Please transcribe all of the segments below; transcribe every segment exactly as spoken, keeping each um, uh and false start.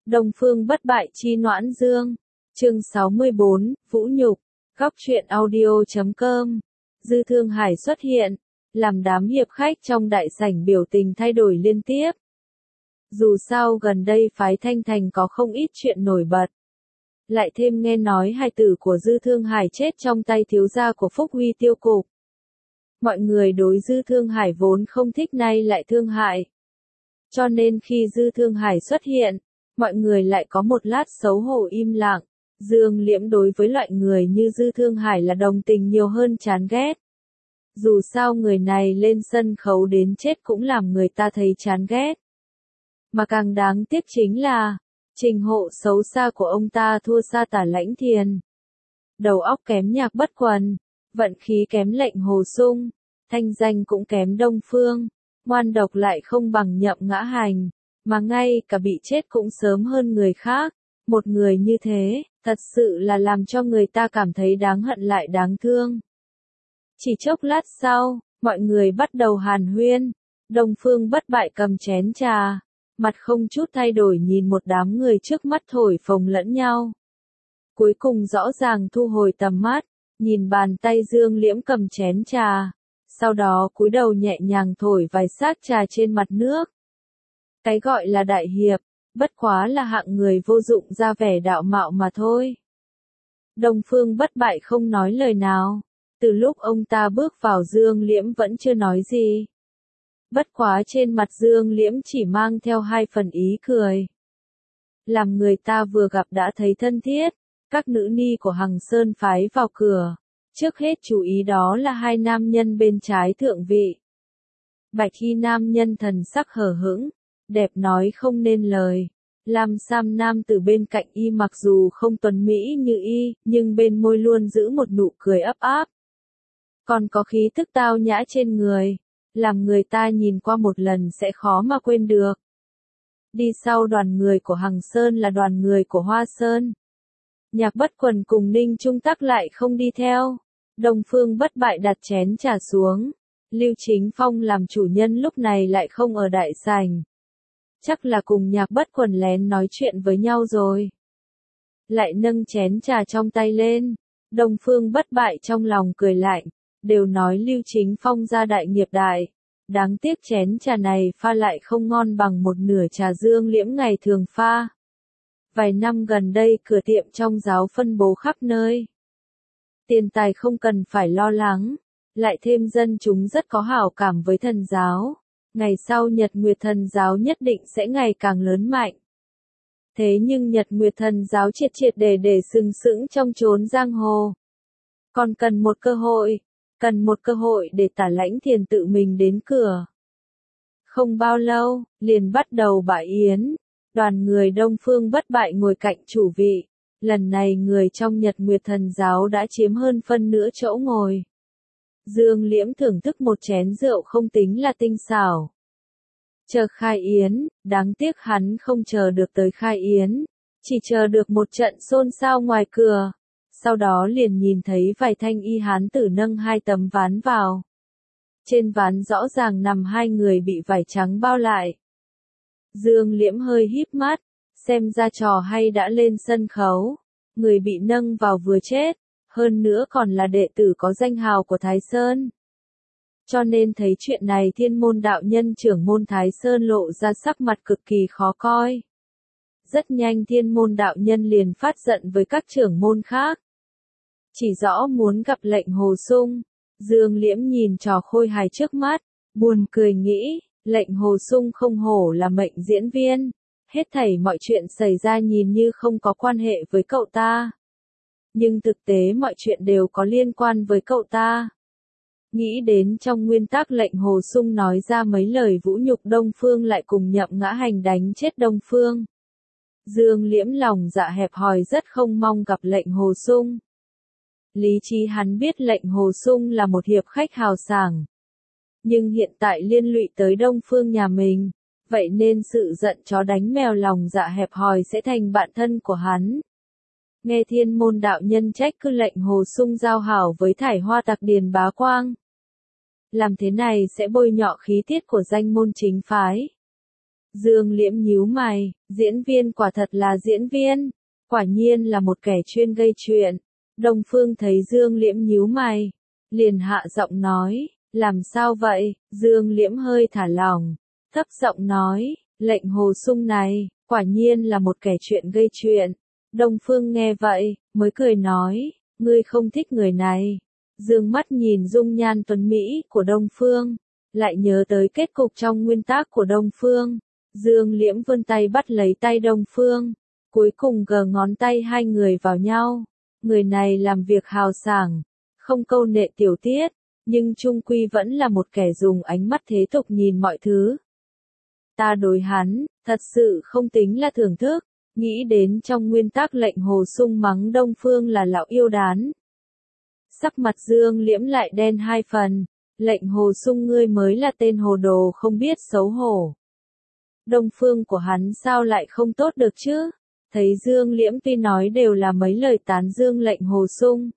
Đông Phương bất bại chi Noãn Dương. Chương sáu mươi bốn, Vũ Nhục. Góc truyện audio chấm com. Dư Thương Hải xuất hiện, làm đám hiệp khách trong đại sảnh biểu tình thay đổi liên tiếp. Dù sao gần đây phái Thanh Thành có không ít chuyện nổi bật. Lại thêm nghe nói hài tử của Dư Thương Hải chết trong tay thiếu gia của Phúc Huy Tiêu Cục. Mọi người đối Dư Thương Hải vốn không thích, nay lại thương hại. Cho nên khi Dư Thương Hải xuất hiện, mọi người lại có một lát xấu hổ im lặng. Dương Liễm đối với loại người như Dư Thương Hải là đồng tình nhiều hơn chán ghét. Dù sao người này lên sân khấu đến chết cũng làm người ta thấy chán ghét. Mà càng đáng tiếc chính là, trình hộ xấu xa của ông ta thua xa Tả Lãnh Thiền. Đầu óc kém Nhạc Bất Quần, vận khí kém Lệnh Hồ Sung, thanh danh cũng kém Đông Phương, ngoan độc lại không bằng Nhậm Ngã Hành, mà ngay cả bị chết cũng sớm hơn người khác. Một người như thế, thật sự là làm cho người ta cảm thấy đáng hận lại đáng thương. Chỉ chốc lát sau, mọi người bắt đầu hàn huyên. Đông Phương bất bại cầm chén trà, mặt không chút thay đổi nhìn một đám người trước mắt thổi phồng lẫn nhau. Cuối cùng rõ ràng thu hồi tầm mắt, nhìn bàn tay Dương Liễm cầm chén trà, sau đó cúi đầu nhẹ nhàng thổi vài sát trà trên mặt nước. Cái gọi là đại hiệp, bất quá là hạng người vô dụng ra vẻ đạo mạo mà thôi. Đông Phương bất bại không nói lời nào, từ lúc ông ta bước vào Dương Liễm vẫn chưa nói gì. Bất quá trên mặt Dương Liễm chỉ mang theo hai phần ý cười. Làm người ta vừa gặp đã thấy thân thiết, các nữ ni của Hằng Sơn phái vào cửa. Trước hết chú ý đó là hai nam nhân bên trái thượng vị. Bạch y nam nhân thần sắc hờ hững, đẹp nói không nên lời. Lam sam nam từ bên cạnh y mặc dù không tuấn mỹ như y, nhưng bên môi luôn giữ một nụ cười ấp áp. Còn có khí thức tao nhã trên người, làm người ta nhìn qua một lần sẽ khó mà quên được. Đi sau đoàn người của Hằng Sơn là đoàn người của Hoa Sơn. Nhạc Bất Quần cùng Ninh Trung Tắc lại không đi theo. Đông Phương bất bại đặt chén trà xuống. Lưu Chính Phong làm chủ nhân lúc này lại không ở đại sảnh. Chắc là cùng Nhạc Bất Quần lén nói chuyện với nhau rồi. Lại nâng chén trà trong tay lên. Đông Phương bất bại trong lòng cười lạnh. Đều nói Lưu Chính Phong ra đại nghiệp đại. Đáng tiếc chén trà này pha lại không ngon bằng một nửa trà Dương Liễm ngày thường pha. Vài năm gần đây cửa tiệm trong giáo phân bố khắp nơi. Tiền tài không cần phải lo lắng. Lại thêm dân chúng rất có hảo cảm với thần giáo. Ngày sau Nhật Nguyệt Thần giáo nhất định sẽ ngày càng lớn mạnh. Thế nhưng Nhật Nguyệt Thần giáo triệt triệt để để sừng sững trong chốn giang hồ. Còn cần một cơ hội, cần một cơ hội để Tả Lãnh Thiền tự mình đến cửa. Không bao lâu, liền bắt đầu bãi yến. Đoàn người Đông Phương bất bại ngồi cạnh chủ vị. Lần này người trong Nhật Nguyệt Thần giáo đã chiếm hơn phân nửa chỗ ngồi. Dương Liễm thưởng thức một chén rượu không tính là tinh xảo. Chờ khai yến, đáng tiếc hắn không chờ được tới khai yến, chỉ chờ được một trận xôn xao ngoài cửa. Sau đó liền nhìn thấy vài thanh y hán tử nâng hai tấm ván vào. Trên ván rõ ràng nằm hai người bị vải trắng bao lại. Dương Liễm hơi híp mắt, xem ra trò hay đã lên sân khấu. Người bị nâng vào vừa chết, hơn nữa còn là đệ tử có danh hào của Thái Sơn. Cho nên thấy chuyện này Thiên Môn đạo nhân trưởng môn Thái Sơn lộ ra sắc mặt cực kỳ khó coi. Rất nhanh Thiên Môn đạo nhân liền phát giận với các trưởng môn khác. Chỉ rõ muốn gặp Lệnh Hồ Sung. Dương Liễm nhìn trò khôi hài trước mắt, buồn cười nghĩ, Lệnh Hồ Sung không hổ là mệnh diễn viên. Hết thảy mọi chuyện xảy ra nhìn như không có quan hệ với cậu ta. Nhưng thực tế mọi chuyện đều có liên quan với cậu ta. Nghĩ đến trong nguyên tắc Lệnh Hồ Sung nói ra mấy lời vũ nhục Đông Phương lại cùng Nhậm Ngã Hành đánh chết Đông Phương. Dương Liễm lòng dạ hẹp hòi rất không mong gặp Lệnh Hồ Sung. Lý trí hắn biết Lệnh Hồ Sung là một hiệp khách hào sảng. Nhưng hiện tại liên lụy tới Đông Phương nhà mình, vậy nên sự giận chó đánh mèo lòng dạ hẹp hòi sẽ thành bạn thân của hắn. Nghe Thiên Môn đạo nhân trách cứ Lệnh Hồ Sung giao hảo với thải hoa tặc Điền Bá Quang. Làm thế này sẽ bôi nhọ khí tiết của danh môn chính phái. Dương Liễm nhíu mày, diễn viên quả thật là diễn viên, quả nhiên là một kẻ chuyên gây chuyện. Đông Phương thấy Dương Liễm nhíu mày, liền hạ giọng nói, làm sao vậy? Dương Liễm hơi thả lỏng, thấp giọng nói, lệnh Hồ Sung này, quả nhiên là một kẻ chuyện gây chuyện. Đông Phương nghe vậy, mới cười nói, ngươi không thích người này. Dương mắt nhìn dung nhan tuấn Mỹ của Đông Phương, lại nhớ tới kết cục trong nguyên tác của Đông Phương. Dương Liễm vươn tay bắt lấy tay Đông Phương, cuối cùng gờ ngón tay hai người vào nhau. Người này làm việc hào sảng, không câu nệ tiểu tiết, nhưng chung quy vẫn là một kẻ dùng ánh mắt thế tục nhìn mọi thứ. Ta đối hắn, thật sự không tính là thưởng thức, nghĩ đến trong nguyên tắc lệnh Hồ Sung mắng Đông Phương là lão yêu đán. Sắc mặt Dương Liễm lại đen hai phần, lệnh Hồ Sung ngươi mới là tên hồ đồ không biết xấu hổ. Đông Phương của hắn sao lại không tốt được chứ? Thấy Dương Liễm tuy nói đều là mấy lời tán dương lệnh Hồ Sung,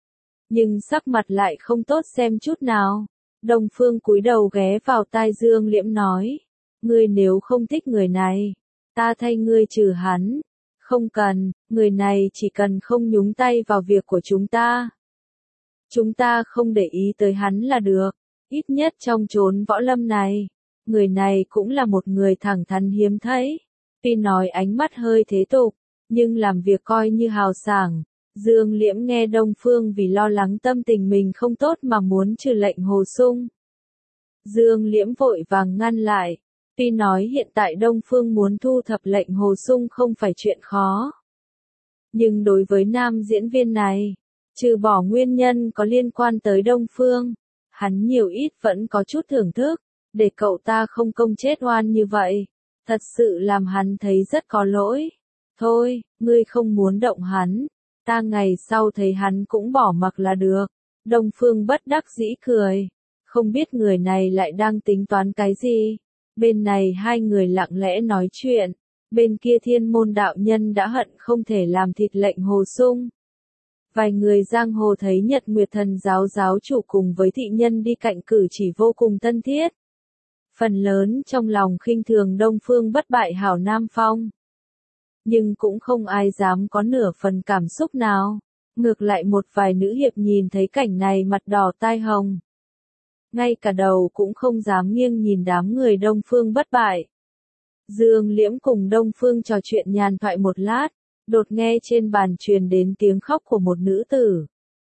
nhưng sắc mặt lại không tốt xem chút nào. Đông Phương cúi đầu ghé vào tai Dương Liễm nói, ngươi nếu không thích người này, ta thay ngươi trừ hắn. Không cần, người này chỉ cần không nhúng tay vào việc của chúng ta. Chúng ta không để ý tới hắn là được, ít nhất trong chốn võ lâm này. Người này cũng là một người thẳng thắn hiếm thấy. Tuy nói ánh mắt hơi thế tục, nhưng làm việc coi như hào sảng. Dương Liễm nghe Đông Phương vì lo lắng tâm tình mình không tốt mà muốn trừ lệnh Hồ Sung. Dương Liễm vội vàng ngăn lại. Tuy nói hiện tại Đông Phương muốn thu thập lệnh Hồ Sung không phải chuyện khó. Nhưng đối với nam diễn viên này, trừ bỏ nguyên nhân có liên quan tới Đông Phương, hắn nhiều ít vẫn có chút thưởng thức. Để cậu ta không công chết oan như vậy, thật sự làm hắn thấy rất có lỗi. Thôi, ngươi không muốn động hắn, ta ngày sau thấy hắn cũng bỏ mặc là được. Đông Phương bất đắc dĩ cười, không biết người này lại đang tính toán cái gì. Bên này hai người lặng lẽ nói chuyện, bên kia Thiên Môn đạo nhân đã hận không thể làm thịt lệnh Hồ Sung. Vài người giang hồ thấy Nhật Nguyệt Thần giáo giáo chủ cùng với thị nhân đi cạnh cử chỉ vô cùng thân thiết. Phần lớn trong lòng khinh thường Đông Phương bất bại hảo Nam Phong. Nhưng cũng không ai dám có nửa phần cảm xúc nào. Ngược lại một vài nữ hiệp nhìn thấy cảnh này mặt đỏ tai hồng. Ngay cả đầu cũng không dám nghiêng nhìn đám người Đông Phương bất bại. Dương Liễm cùng Đông Phương trò chuyện nhàn thoại một lát, đột nghe trên bàn truyền đến tiếng khóc của một nữ tử.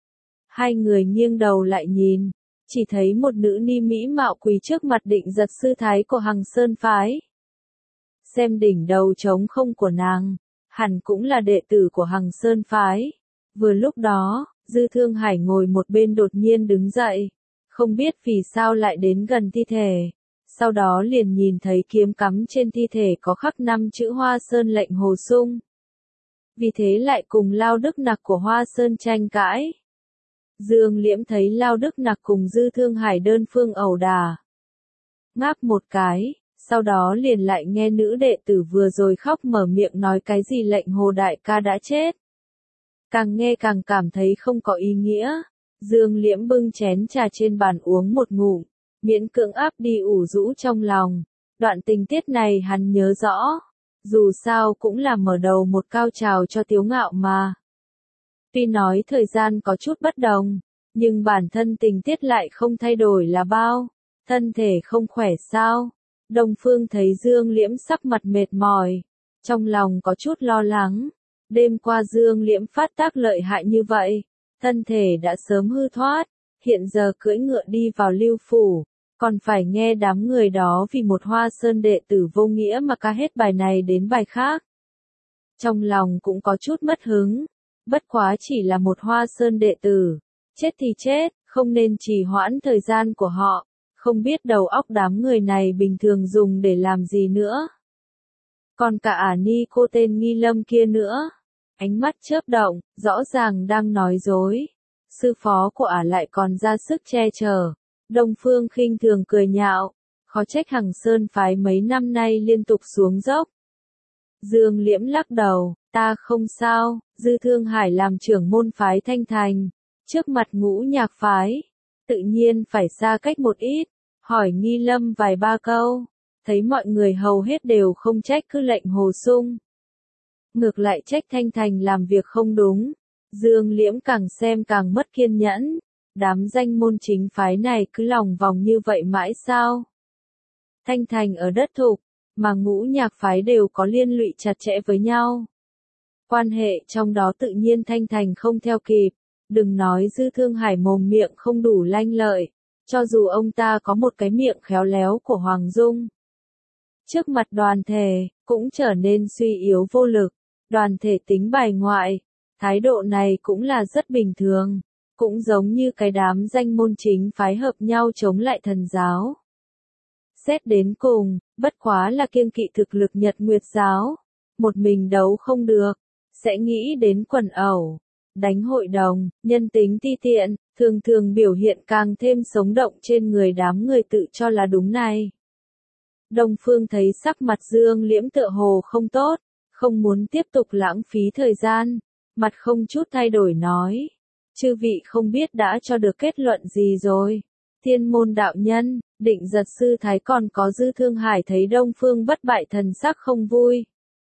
Hai người nghiêng đầu lại nhìn. Chỉ thấy một nữ ni mỹ mạo quỳ trước mặt Định Giật sư thái của Hằng Sơn phái. Xem đỉnh đầu trống không của nàng, hẳn cũng là đệ tử của Hằng Sơn phái. Vừa lúc đó, Dư Thương Hải ngồi một bên đột nhiên đứng dậy, không biết vì sao lại đến gần thi thể. Sau đó liền nhìn thấy kiếm cắm trên thi thể có khắc năm chữ Hoa Sơn lệnh Hồ Sung. Vì thế lại cùng Lao Đức Nặc của Hoa Sơn tranh cãi. Dương Liễm thấy Lao Đức Nặc cùng Dư Thương Hải đơn phương ẩu đả. Ngáp một cái, sau đó liền lại nghe nữ đệ tử vừa rồi khóc mở miệng nói cái gì lệnh Hồ đại ca đã chết. Càng nghe càng cảm thấy không có ý nghĩa. Dương Liễm bưng chén trà trên bàn uống một ngụm, miễn cưỡng áp đi ủ rũ trong lòng. Đoạn tình tiết này hắn nhớ rõ. Dù sao cũng là mở đầu một cao trào cho Tiếu Ngạo mà. Tuy nói thời gian có chút bất đồng, nhưng bản thân tình tiết lại không thay đổi là bao. Thân thể không khỏe sao? Đông Phương thấy Dương Liễm sắc mặt mệt mỏi, trong lòng có chút lo lắng. Đêm qua Dương Liễm phát tác lợi hại như vậy, thân thể đã sớm hư thoát, hiện giờ cưỡi ngựa đi vào Lưu phủ, còn phải nghe đám người đó vì một Hoa Sơn đệ tử vô nghĩa mà ca hết bài này đến bài khác. Trong lòng cũng có chút mất hứng. Bất quá chỉ là một Hoa Sơn đệ tử, chết thì chết, không nên trì hoãn thời gian của họ, không biết đầu óc đám người này bình thường dùng để làm gì nữa. Còn cả ả ni cô tên Nghi Lâm kia nữa, ánh mắt chớp động, rõ ràng đang nói dối. Sư phó của ả lại còn ra sức che chở. Đông Phương khinh thường cười nhạo, khó trách Hằng Sơn phái mấy năm nay liên tục xuống dốc. Dương Liễm lắc đầu, ta không sao. Dư Thương Hải làm trưởng môn phái Thanh Thành, trước mặt Ngũ Nhạc phái, tự nhiên phải xa cách một ít, hỏi Nghi Lâm vài ba câu. thấy mọi người hầu hết đều không trách cứ lệnh Hồ Sung. Ngược lại trách Thanh Thành làm việc không đúng. Dương Liễm càng xem càng mất kiên nhẫn. Đám danh môn chính phái này cứ lòng vòng như vậy mãi sao? Thanh Thành ở đất thục, mà ngũ nhạc phái đều có liên lụy chặt chẽ với nhau. Quan hệ trong đó tự nhiên Thanh Thành không theo kịp. Đừng nói Dư Thương Hải mồm miệng không đủ lanh lợi, cho dù ông ta có một cái miệng khéo léo của Hoàng Dung. Trước mặt đoàn thể, cũng trở nên suy yếu vô lực, đoàn thể tính bài ngoại, thái độ này cũng là rất bình thường, cũng giống như cái đám danh môn chính phái hợp nhau chống lại thần giáo. Xét đến cùng, bất quá là kiêng kỵ thực lực Nhật Nguyệt giáo, một mình đấu không được, sẽ nghĩ đến quần ẩu, đánh hội đồng, nhân tính ti tiện, thường thường biểu hiện càng thêm sống động trên người đám người tự cho là đúng này. Đông Phương thấy sắc mặt Dương Liễm tựa hồ không tốt, không muốn tiếp tục lãng phí thời gian, mặt không chút thay đổi nói. Chư vị không biết đã cho được kết luận gì rồi. Thiên môn đạo nhân, Định Giật sư thái còn có Dư Thương Hải thấy Đông Phương bất bại thần sắc không vui.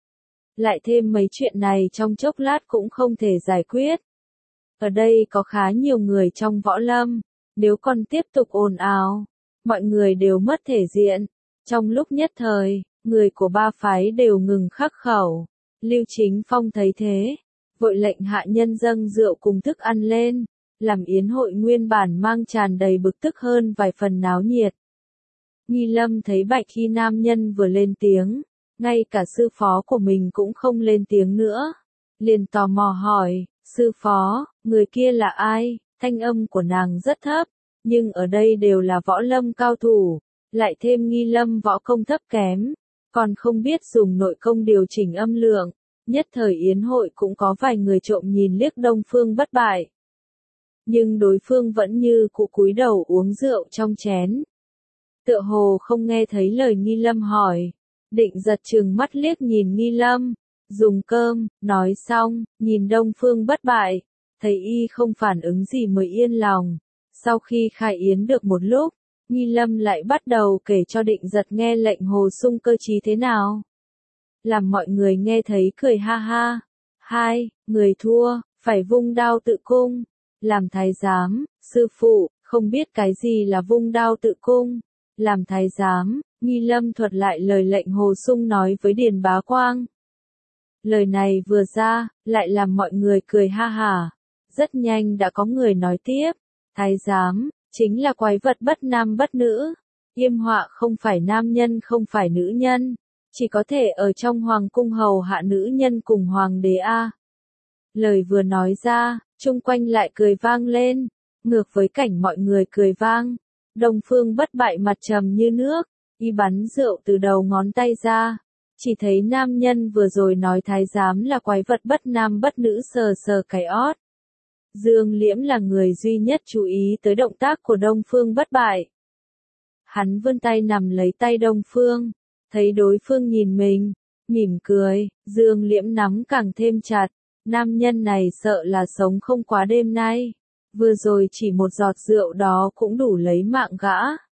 Lại thêm mấy chuyện này trong chốc lát cũng không thể giải quyết. Ở đây có khá nhiều người trong võ lâm, nếu còn tiếp tục ồn ào, mọi người đều mất thể diện. Trong lúc nhất thời, người của ba phái đều ngừng khắc khẩu. Lưu Chính Phong thấy thế, vội lệnh hạ nhân dâng rượu cùng thức ăn lên, làm yến hội nguyên bản mang tràn đầy bực tức hơn vài phần náo nhiệt. Nghi Lâm thấy Bạch Khi nam nhân vừa lên tiếng, ngay cả sư phó của mình cũng không lên tiếng nữa, liền tò mò hỏi, sư phó, người kia là ai? Thanh âm của nàng rất thấp, nhưng ở đây đều là võ lâm cao thủ, lại thêm Nghi Lâm võ công thấp kém, còn không biết dùng nội công điều chỉnh âm lượng, nhất thời yến hội cũng có vài người trộm nhìn liếc Đông Phương bất bại. Nhưng đối phương vẫn như cụ cúi đầu uống rượu trong chén. Tựa hồ không nghe thấy lời Nghi Lâm hỏi, Định Giật trừng mắt liếc nhìn Nghi Lâm, dùng cơm, nói xong, nhìn Đông Phương bất bại, thấy y không phản ứng gì mới yên lòng. Sau khi khai yến được một lúc, Nghi Lâm lại bắt đầu kể cho Định Giật nghe lệnh Hồ Sung cơ trí thế nào. Làm mọi người nghe thấy cười ha ha. Hai, người thua, phải vung đao tự cung. Làm thái giám, sư phụ, không biết cái gì là vung đao tự cung. Làm thái giám, Nghi Lâm thuật lại lời lệnh Hồ Sung nói với Điền Bá Quang. Lời này vừa ra, lại làm mọi người cười ha hả. Rất nhanh đã có người nói tiếp, thái giám, chính là quái vật bất nam bất nữ. Yêm họa không phải nam nhân không phải nữ nhân, chỉ có thể ở trong hoàng cung hầu hạ nữ nhân cùng hoàng đế a. Lời vừa nói ra, chung quanh lại cười vang lên, ngược với cảnh mọi người cười vang. Đông Phương bất bại mặt trầm như nước, y bắn rượu từ đầu ngón tay ra, chỉ thấy nam nhân vừa rồi nói thái giám là quái vật bất nam bất nữ sờ sờ cái ót. Dương Liễm là người duy nhất chú ý tới động tác của Đông Phương bất bại. Hắn vươn tay nằm lấy tay Đông Phương, thấy đối phương nhìn mình, mỉm cười, Dương Liễm nắm càng thêm chặt, nam nhân này sợ là sống không quá đêm nay, vừa rồi chỉ một giọt rượu đó cũng đủ lấy mạng gã.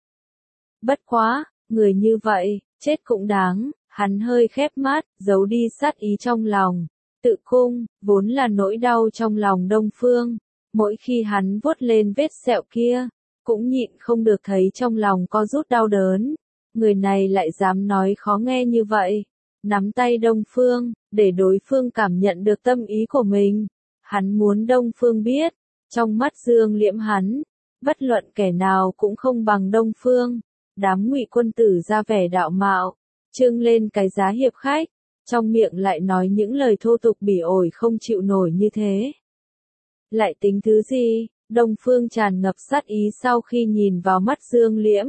Bất quá, người như vậy, chết cũng đáng, hắn hơi khép mắt, giấu đi sát ý trong lòng. Tự cung, vốn là nỗi đau trong lòng Đông Phương, mỗi khi hắn vuốt lên vết sẹo kia, cũng nhịn không được thấy trong lòng co rút đau đớn. Người này lại dám nói khó nghe như vậy, nắm tay Đông Phương, để đối phương cảm nhận được tâm ý của mình. Hắn muốn Đông Phương biết, trong mắt Dương Liễm hắn, bất luận kẻ nào cũng không bằng Đông Phương. Đám Ngụy quân tử ra vẻ đạo mạo, trưng lên cái giá hiệp khách, trong miệng lại nói những lời thô tục bỉ ổi không chịu nổi như thế. Lại tính thứ gì? Đông Phương tràn ngập sát ý sau khi nhìn vào mắt Dương Liễm.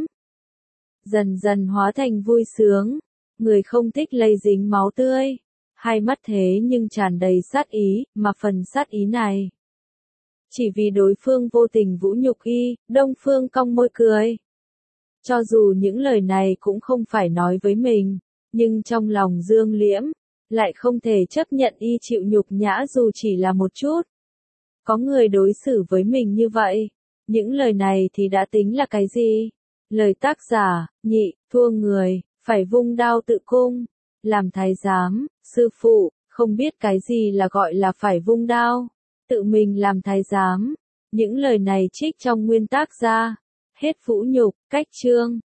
Dần dần hóa thành vui sướng, người không thích lây dính máu tươi. Hai mắt thế nhưng tràn đầy sát ý, mà phần sát ý này. Chỉ vì đối phương vô tình vũ nhục y, Đông Phương cong môi cười. Cho dù những lời này cũng không phải nói với mình, nhưng trong lòng Dương Liễm, lại không thể chấp nhận y chịu nhục nhã dù chỉ là một chút. Có người đối xử với mình như vậy, những lời này thì đã tính là cái gì? Lời tác giả, nhị, thua người, phải vung đao tự cung, làm thái giám, sư phụ, không biết cái gì là gọi là phải vung đao, tự mình làm thái giám. Những lời này trích trong nguyên tác ra. Hết vũ nhục, cách chương.